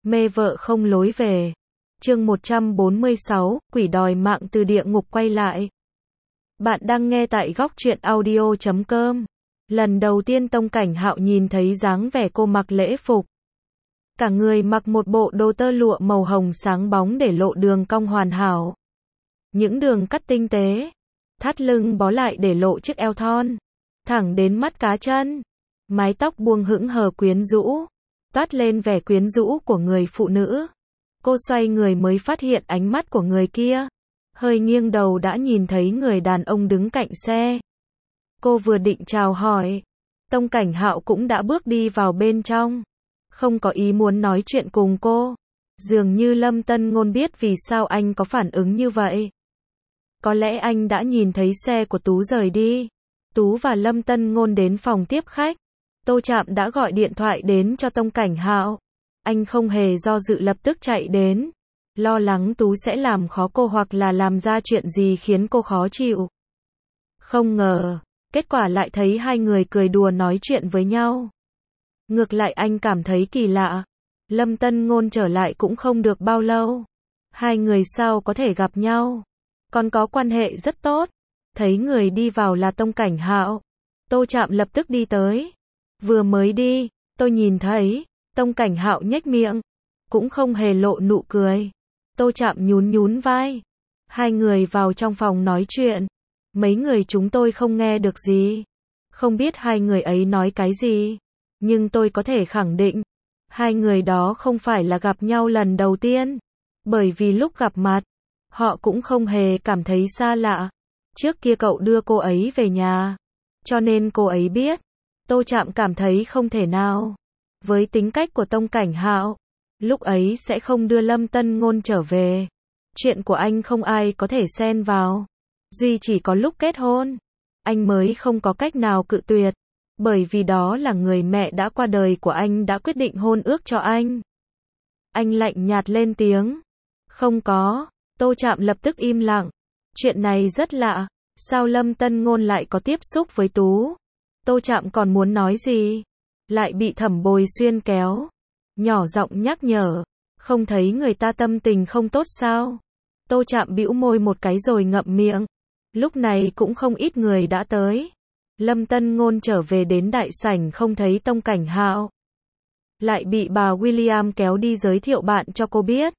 Mê vợ không lối về. Chương 146, quỷ đòi mạng từ địa ngục quay lại. Bạn đang nghe tại góc truyện audio.com. Lần đầu tiên Tông Cảnh Hạo nhìn thấy dáng vẻ cô mặc lễ phục. Cả người mặc một bộ đồ tơ lụa màu hồng sáng bóng để lộ đường cong hoàn hảo. Những đường cắt tinh tế. Thắt lưng bó lại để lộ chiếc eo thon. Thẳng đến mắt cá chân. Mái tóc buông hững hờ quyến rũ. Toát lên vẻ quyến rũ của người phụ nữ. Cô xoay người mới phát hiện ánh mắt của người kia. Hơi nghiêng đầu đã nhìn thấy người đàn ông đứng cạnh xe. Cô vừa định chào hỏi. Tông Cảnh Hạo cũng đã bước đi vào bên trong. Không có ý muốn nói chuyện cùng cô. Dường như Lâm Tân Ngôn biết vì sao anh có phản ứng như vậy. Có lẽ anh đã nhìn thấy xe của Tú rời đi. Tú và Lâm Tân Ngôn đến phòng tiếp khách. Tô Trạm đã gọi điện thoại đến cho Tông Cảnh Hạo. Anh không hề do dự lập tức chạy đến. Lo lắng Tú sẽ làm khó cô hoặc là làm ra chuyện gì khiến cô khó chịu. Không ngờ, kết quả lại thấy hai người cười đùa nói chuyện với nhau. Ngược lại anh cảm thấy kỳ lạ. Lâm Tân Ngôn trở lại cũng không được bao lâu. Hai người sao có thể gặp nhau. Còn có quan hệ rất tốt. Thấy người đi vào là Tông Cảnh Hạo. Tô Trạm lập tức đi tới. Vừa mới đi, tôi nhìn thấy. Tông Cảnh Hạo nhếch miệng. Cũng không hề lộ nụ cười. Tô Trạm nhún nhún vai. Hai người vào trong phòng nói chuyện. Mấy người chúng tôi không nghe được gì. Không biết hai người ấy nói cái gì. Nhưng tôi có thể khẳng định. Hai người đó không phải là gặp nhau lần đầu tiên. Bởi vì lúc gặp mặt, họ cũng không hề cảm thấy xa lạ. Trước kia cậu đưa cô ấy về nhà. Cho nên cô ấy biết. Tô Trạm cảm thấy không thể nào. Với tính cách của Tông Cảnh Hạo, lúc ấy sẽ không đưa Lâm Tân Ngôn trở về. Chuyện của anh không ai có thể xen vào. Duy chỉ có lúc kết hôn, anh mới không có cách nào cự tuyệt. Bởi vì đó là người mẹ đã qua đời của anh đã quyết định hôn ước cho anh. Anh lạnh nhạt lên tiếng. Không có. Tô Trạm lập tức im lặng. Chuyện này rất lạ. Sao Lâm Tân Ngôn lại có tiếp xúc với Tú? Tô Trạm còn muốn nói gì? Lại bị Thẩm Bồi Xuyên kéo. Nhỏ giọng nhắc nhở. Không thấy người ta tâm tình không tốt sao? Tô Trạm bĩu môi một cái rồi ngậm miệng. Lúc này cũng không ít người đã tới. Lâm Tân Ngôn trở về đến đại sảnh không thấy Tông Cảnh Hạo. Lại bị bà William kéo đi giới thiệu bạn cho cô biết.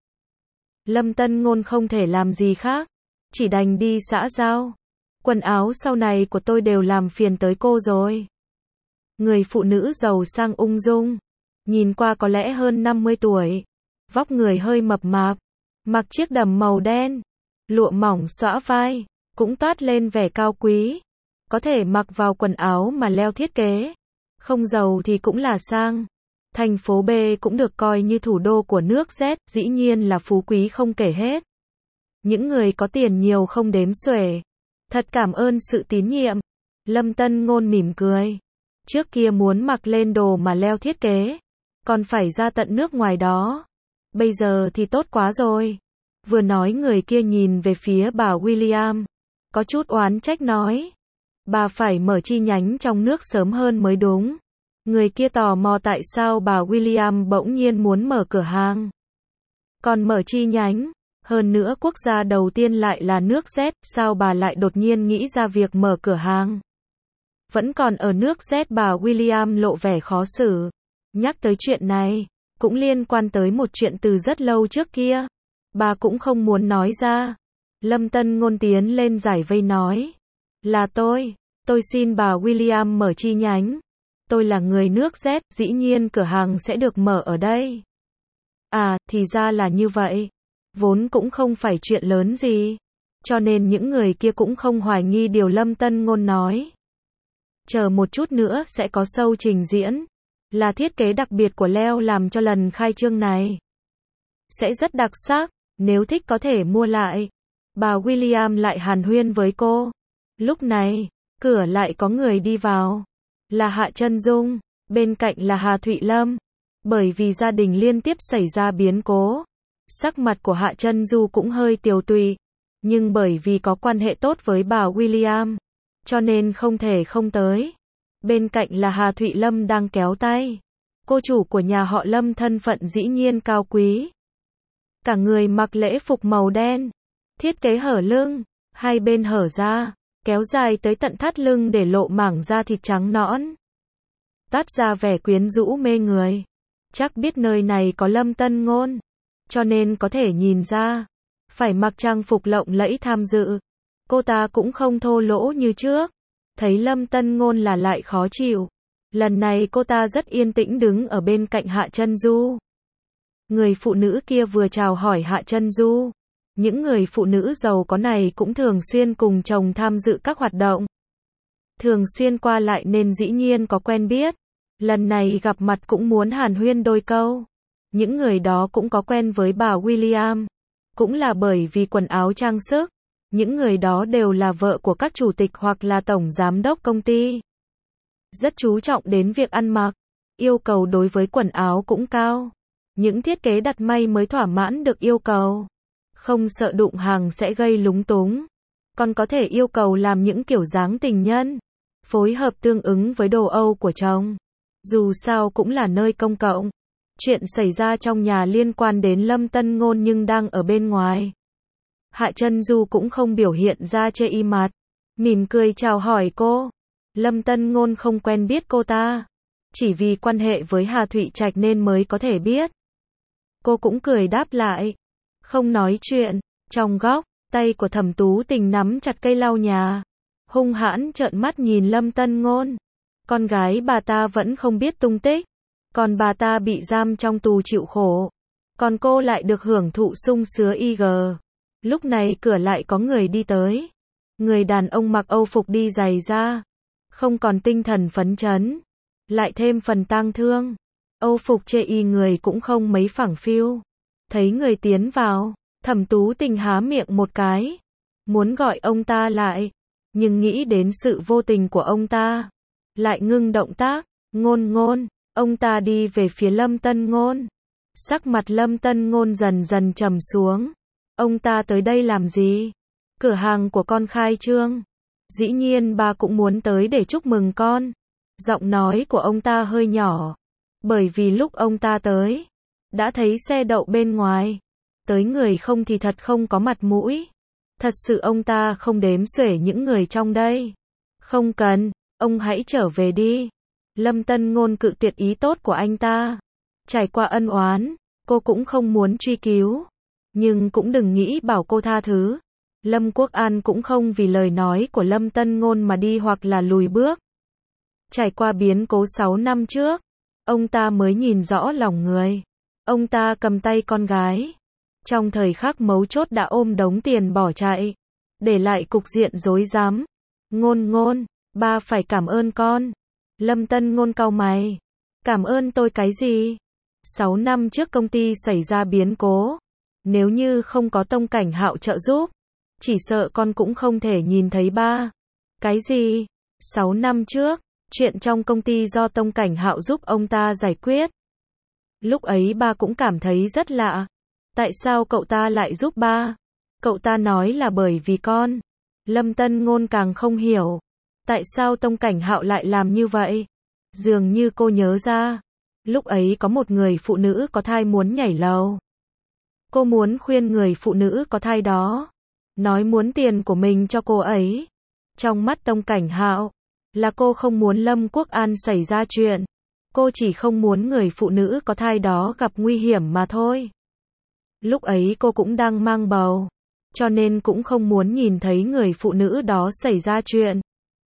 Lâm Tân Ngôn không thể làm gì khác. Chỉ đành đi xã giao. Quần áo sau này của tôi đều làm phiền tới cô rồi. Người phụ nữ giàu sang ung dung. Nhìn qua có lẽ hơn 50 tuổi. Vóc người hơi mập mạp. Mặc chiếc đầm màu đen. Lụa mỏng xõa vai. Cũng toát lên vẻ cao quý. Có thể mặc vào quần áo mà leo thiết kế. Không giàu thì cũng là sang. Thành phố B cũng được coi như thủ đô của nước Z. Dĩ nhiên là phú quý không kể hết. Những người có tiền nhiều không đếm xuể. Thật cảm ơn sự tín nhiệm. Lâm Tân Ngôn mỉm cười. Trước kia muốn mặc lên đồ mà leo thiết kế. Còn phải ra tận nước ngoài đó. Bây giờ thì tốt quá rồi. Vừa nói người kia nhìn về phía bà William. Có chút oán trách nói. Bà phải mở chi nhánh trong nước sớm hơn mới đúng. Người kia tò mò tại sao bà William bỗng nhiên muốn mở cửa hàng. Còn mở chi nhánh. Hơn nữa quốc gia đầu tiên lại là nước Z, sao bà lại đột nhiên nghĩ ra việc mở cửa hàng? Vẫn còn ở nước Z bà William lộ vẻ khó xử. Nhắc tới chuyện này, cũng liên quan tới một chuyện từ rất lâu trước kia. Bà cũng không muốn nói ra. Lâm Tân Ngôn tiến lên giải vây nói. Là tôi xin bà William mở chi nhánh. Tôi là người nước Z, dĩ nhiên cửa hàng sẽ được mở ở đây. À, thì ra là như vậy. Vốn cũng không phải chuyện lớn gì. Cho nên những người kia cũng không hoài nghi điều Lâm Tân Ngôn nói. Chờ một chút nữa sẽ có show trình diễn. Là thiết kế đặc biệt của Leo làm cho lần khai trương này. Sẽ rất đặc sắc, nếu thích có thể mua lại. Bà William lại hàn huyên với cô. Lúc này, cửa lại có người đi vào. Là Hạ Chân Dung, bên cạnh là Hà Thụy Lâm. Bởi vì gia đình liên tiếp xảy ra biến cố. Sắc mặt của Hạ Chân Du cũng hơi tiều tụy, nhưng bởi vì có quan hệ tốt với bà William, cho nên không thể không tới. Bên cạnh là Hà Thụy Lâm đang kéo tay. Cô chủ của nhà họ Lâm thân phận dĩ nhiên cao quý. Cả người mặc lễ phục màu đen, thiết kế hở lưng, hai bên hở ra, kéo dài tới tận thắt lưng để lộ mảng da thịt trắng nõn. Toát ra vẻ quyến rũ mê người. Chắc biết nơi này có Lâm Tân Ngôn, cho nên có thể nhìn ra. Phải mặc trang phục lộng lẫy tham dự. Cô ta cũng không thô lỗ như trước. Thấy Lâm Tân Ngôn là lại khó chịu. Lần này cô ta rất yên tĩnh đứng ở bên cạnh Hạ Chân Du. Người phụ nữ kia vừa chào hỏi Hạ Chân Du. Những người phụ nữ giàu có này cũng thường xuyên cùng chồng tham dự các hoạt động. Thường xuyên qua lại nên dĩ nhiên có quen biết. Lần này gặp mặt cũng muốn hàn huyên đôi câu. Những người đó cũng có quen với bà William. Cũng là bởi vì quần áo trang sức. Những người đó đều là vợ của các chủ tịch hoặc là tổng giám đốc công ty. Rất chú trọng đến việc ăn mặc. Yêu cầu đối với quần áo cũng cao. Những thiết kế đặt may mới thỏa mãn được yêu cầu. Không sợ đụng hàng sẽ gây lúng túng. Còn có thể yêu cầu làm những kiểu dáng tình nhân. Phối hợp tương ứng với đồ Âu của chồng. Dù sao cũng là nơi công cộng. Chuyện xảy ra trong nhà liên quan đến Lâm Tân Ngôn nhưng đang ở bên ngoài. Hạ Chân Du cũng không biểu hiện ra chê y mặt. Mỉm cười chào hỏi cô. Lâm Tân Ngôn không quen biết cô ta. Chỉ vì quan hệ với Hà Thụy Trạch nên mới có thể biết. Cô cũng cười đáp lại. Không nói chuyện. Trong góc, tay của Thẩm Tú Tình nắm chặt cây lau nhà. Hung hãn trợn mắt nhìn Lâm Tân Ngôn. Con gái bà ta vẫn không biết tung tích. Còn bà ta bị giam trong tù chịu khổ. Còn cô lại được hưởng thụ sung sướng IG. Lúc này cửa lại có người đi tới. Người đàn ông mặc Âu phục đi giày da. Không còn tinh thần phấn chấn. Lại thêm phần tang thương. Âu phục chê y người cũng không mấy phẳng phiu. Thấy người tiến vào, Thẩm Tú Tình há miệng một cái. Muốn gọi ông ta lại. Nhưng nghĩ đến sự vô tình của ông ta. Lại ngưng động tác. Ngôn. Ông ta đi về phía Lâm Tân Ngôn. Sắc mặt Lâm Tân Ngôn dần dần trầm xuống. Ông ta tới đây làm gì? Cửa hàng của con khai trương. Dĩ nhiên bà cũng muốn tới để chúc mừng con. Giọng nói của ông ta hơi nhỏ. Bởi vì lúc ông ta tới, đã thấy xe đậu bên ngoài. Tới người không thì thật không có mặt mũi. Thật sự ông ta không đếm xuể những người trong đây. Không cần, ông hãy trở về đi. Lâm Tân Ngôn cự tuyệt ý tốt của anh ta. Trải qua ân oán, cô cũng không muốn truy cứu. Nhưng cũng đừng nghĩ bảo cô tha thứ. Lâm Quốc An cũng không vì lời nói của Lâm Tân Ngôn mà đi hoặc là lùi bước. Trải qua biến cố 6 năm trước, ông ta mới nhìn rõ lòng người. Ông ta cầm tay con gái. Trong thời khắc mấu chốt đã ôm đống tiền bỏ chạy. Để lại cục diện rối rắm. Ngôn, ba phải cảm ơn con. Lâm Tân Ngôn cau mày. Cảm ơn tôi cái gì? 6 năm trước công ty xảy ra biến cố. Nếu như không có Tông Cảnh Hạo trợ giúp, chỉ sợ con cũng không thể nhìn thấy ba. Cái gì? 6 năm trước, chuyện trong công ty do Tông Cảnh Hạo giúp ông ta giải quyết. Lúc ấy ba cũng cảm thấy rất lạ. Tại sao cậu ta lại giúp ba? Cậu ta nói là bởi vì con. Lâm Tân Ngôn càng không hiểu. Tại sao Tông Cảnh Hạo lại làm như vậy? Dường như cô nhớ ra. Lúc ấy có một người phụ nữ có thai muốn nhảy lầu. Cô muốn khuyên người phụ nữ có thai đó. Nói muốn tiền của mình cho cô ấy. Trong mắt Tông Cảnh Hạo, là cô không muốn Lâm Quốc An xảy ra chuyện. Cô chỉ không muốn người phụ nữ có thai đó gặp nguy hiểm mà thôi. Lúc ấy cô cũng đang mang bầu. Cho nên cũng không muốn nhìn thấy người phụ nữ đó xảy ra chuyện.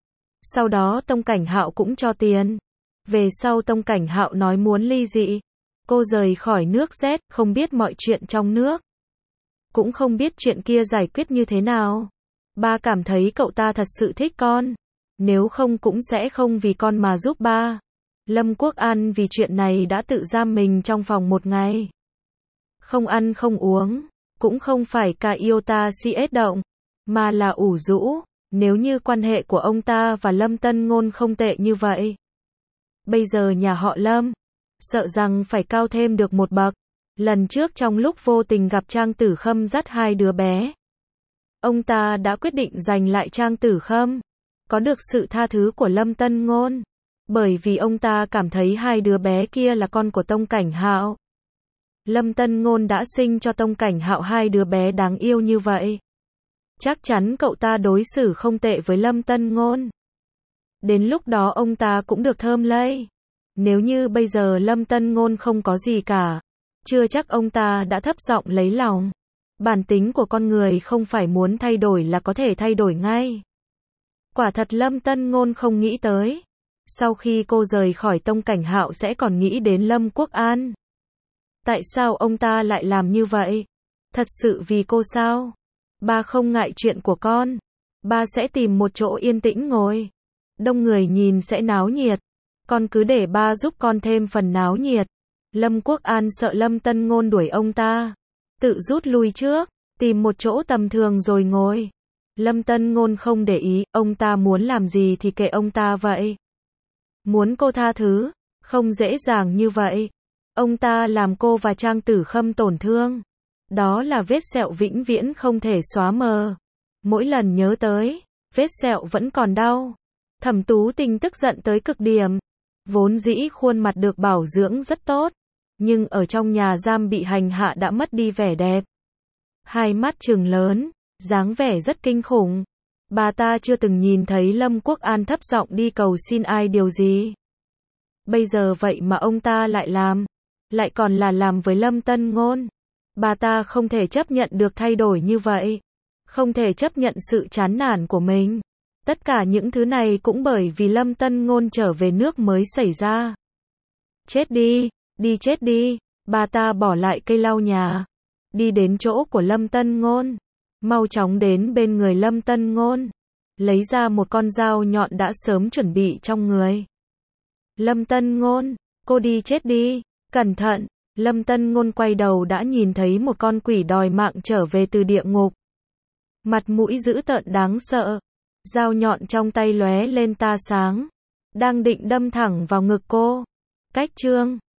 Sau đó Tông Cảnh Hạo cũng cho tiền. Về sau Tông Cảnh Hạo nói muốn ly dị. Cô rời khỏi nước Z, không biết mọi chuyện trong nước. Cũng không biết chuyện kia giải quyết như thế nào. Ba cảm thấy cậu ta thật sự thích con. Nếu không cũng sẽ không vì con mà giúp ba. Lâm Quốc An vì chuyện này đã tự giam mình trong phòng 1 ngày. Không ăn không uống. Cũng không phải cả yêu ta CS động. Mà là ủ rũ. Nếu như quan hệ của ông ta và Lâm Tân Ngôn không tệ như vậy. Bây giờ nhà họ Lâm. Sợ rằng phải cao thêm được một bậc. Lần trước trong lúc vô tình gặp Trang Tử Khâm dắt 2 đứa bé. Ông ta đã quyết định giành lại Trang Tử Khâm. Có được sự tha thứ của Lâm Tân Ngôn. Bởi vì ông ta cảm thấy hai đứa bé kia là con của Tông Cảnh Hạo. Lâm Tân Ngôn đã sinh cho Tông Cảnh Hạo hai đứa bé đáng yêu như vậy. Chắc chắn cậu ta đối xử không tệ với Lâm Tân Ngôn. Đến lúc đó ông ta cũng được thơm lây. Nếu như bây giờ Lâm Tân Ngôn không có gì cả, chưa chắc ông ta đã thấp giọng lấy lòng. Bản tính của con người không phải muốn thay đổi là có thể thay đổi ngay. Quả thật Lâm Tân Ngôn không nghĩ tới. Sau khi cô rời khỏi Tông Cảnh Hạo sẽ còn nghĩ đến Lâm Quốc An. Tại sao ông ta lại làm như vậy? Thật sự vì cô sao? Ba không ngại chuyện của con. Ba sẽ tìm một chỗ yên tĩnh ngồi. Đông người nhìn sẽ náo nhiệt. Con cứ để ba giúp con thêm phần náo nhiệt. Lâm Quốc An sợ Lâm Tân Ngôn đuổi ông ta. Tự rút lui trước, tìm một chỗ tầm thường rồi ngồi. Lâm Tân Ngôn không để ý, ông ta muốn làm gì thì kệ ông ta vậy. Muốn cô tha thứ, không dễ dàng như vậy. Ông ta làm cô và Trang Tử Khâm tổn thương. Đó là vết sẹo vĩnh viễn không thể xóa mờ. Mỗi lần nhớ tới, vết sẹo vẫn còn đau. Thẩm Tú Tình tức giận tới cực điểm. Vốn dĩ khuôn mặt được bảo dưỡng rất tốt, nhưng ở trong nhà giam bị hành hạ đã mất đi vẻ đẹp. Hai mắt trừng lớn, dáng vẻ rất kinh khủng. Bà ta chưa từng nhìn thấy Lâm Quốc An thấp giọng đi cầu xin ai điều gì. Bây giờ vậy mà ông ta lại làm. Lại còn là làm với Lâm Tân Ngôn. Bà ta không thể chấp nhận được thay đổi như vậy. Không thể chấp nhận sự chán nản của mình. Tất cả những thứ này cũng bởi vì Lâm Tân Ngôn trở về nước mới xảy ra. Chết đi, đi chết đi. Bà ta bỏ lại cây lau nhà. Đi đến chỗ của Lâm Tân Ngôn. Mau chóng đến bên người Lâm Tân Ngôn. Lấy ra một con dao nhọn đã sớm chuẩn bị trong người. Lâm Tân Ngôn, cô đi chết đi. Cẩn thận. Lâm Tân Ngôn quay đầu đã nhìn thấy một con quỷ đòi mạng trở về từ địa ngục. Mặt mũi dữ tợn đáng sợ. Dao nhọn trong tay lóe lên tia sáng. Đang định đâm thẳng vào ngực cô. Cách chương